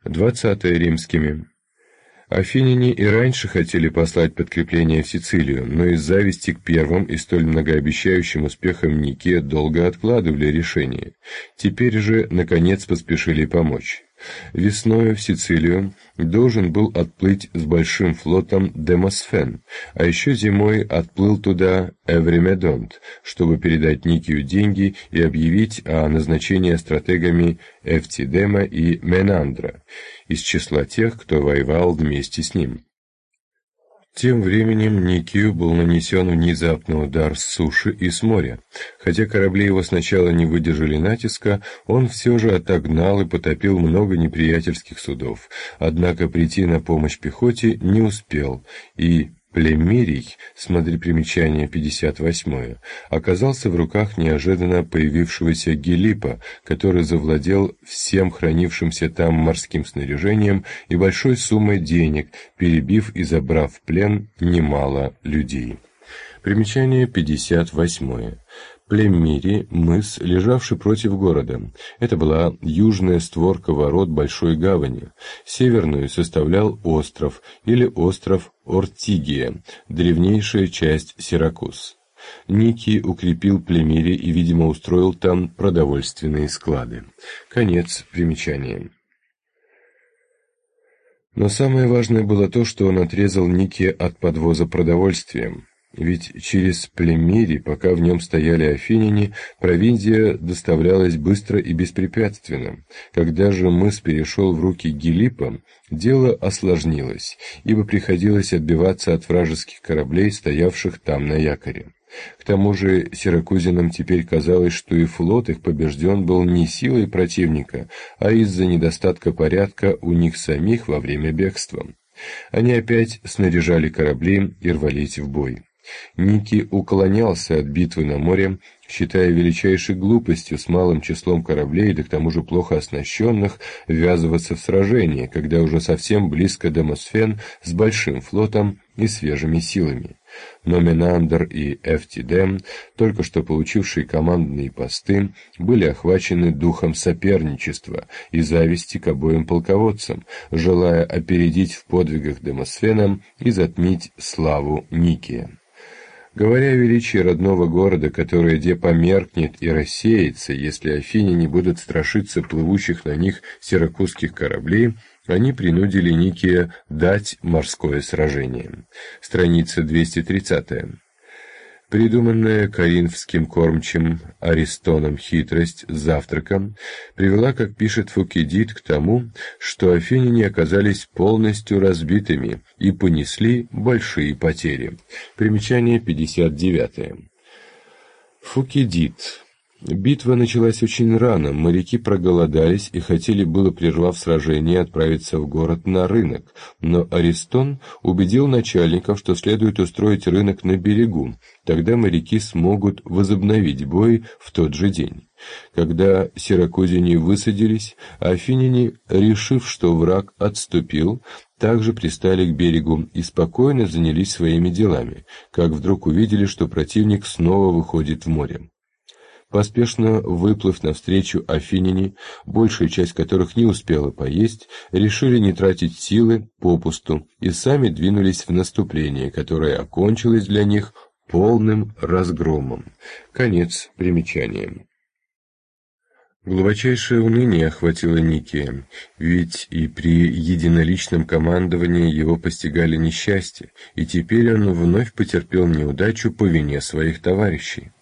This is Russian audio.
20 римскими. Афиняне и раньше хотели послать подкрепление в Сицилию, но из зависти к первым и столь многообещающим успехам Нике долго откладывали решение. Теперь же, наконец, поспешили помочь. Весною в Сицилию должен был отплыть с большим флотом Демосфен, а еще зимой отплыл туда Эвримедонт, чтобы передать Никию деньги и объявить о назначении стратегами Эвтидема и Менандра из числа тех, кто воевал вместе с ним. Тем временем Никию был нанесен внезапный удар с суши и с моря. Хотя корабли его сначала не выдержали натиска, он все же отогнал и потопил много неприятельских судов. Однако прийти на помощь пехоте не успел, и Племмирий, смотри примечание 58, оказался в руках неожиданно появившегося Гелипа, который завладел всем хранившимся там морским снаряжением и большой суммой денег, перебив и забрав в плен немало людей. Примечание 58. Племмирий – мыс, лежавший против города. Это была южная створка ворот Большой гавани. Северную составлял остров, или остров Ортигия, древнейшая часть Сиракуз. Никий укрепил Племмирий и, видимо, устроил там продовольственные склады. Конец примечания. Но самое важное было то, что он отрезал Никия от подвоза продовольствия. Ведь через Племмирий, пока в нем стояли афиняне, провизия доставлялась быстро и беспрепятственно. Когда же мыс перешел в руки Гелипа, дело осложнилось, ибо приходилось отбиваться от вражеских кораблей, стоявших там на якоре. К тому же сиракузинам теперь казалось, что и флот их побежден был не силой противника, а из-за недостатка порядка у них самих во время бегства. Они опять снаряжали корабли и рвались в бой. Никий уклонялся от битвы на море, считая величайшей глупостью с малым числом кораблей, да к тому же плохо оснащенных, ввязываться в сражение, когда уже совсем близко Демосфен с большим флотом и свежими силами. Но Менандр и Эвтидем, только что получившие командные посты, были охвачены духом соперничества и зависти к обоим полководцам, желая опередить в подвигах Демосфена и затмить славу Никия. Говоря о величии родного города, которое де померкнет и рассеется, если афиняне будут страшиться плывущих на них сиракузских кораблей, они принудили Никия дать морское сражение. Страница 230. Придуманная коринфским кормчим Аристоном хитрость с завтраком привела, как пишет Фукидид, к тому, что афиняне оказались полностью разбитыми и понесли большие потери. Примечание 59. Фукидид. Битва началась очень рано, моряки проголодались и хотели было, прервав сражение, отправиться в город на рынок, но Аристон убедил начальников, что следует устроить рынок на берегу, тогда моряки смогут возобновить бой в тот же день. Когда сиракузяне высадились, афиняне, решив, что враг отступил, также пристали к берегу и спокойно занялись своими делами, как вдруг увидели, что противник снова выходит в море. Поспешно выплыв навстречу афиняне, большая часть которых не успела поесть, решили не тратить силы попусту и сами двинулись в наступление, которое окончилось для них полным разгромом. Конец примечания. Глубочайшее уныние охватило Никия, ведь и при единоличном командовании его постигали несчастья, и теперь он вновь потерпел неудачу по вине своих товарищей.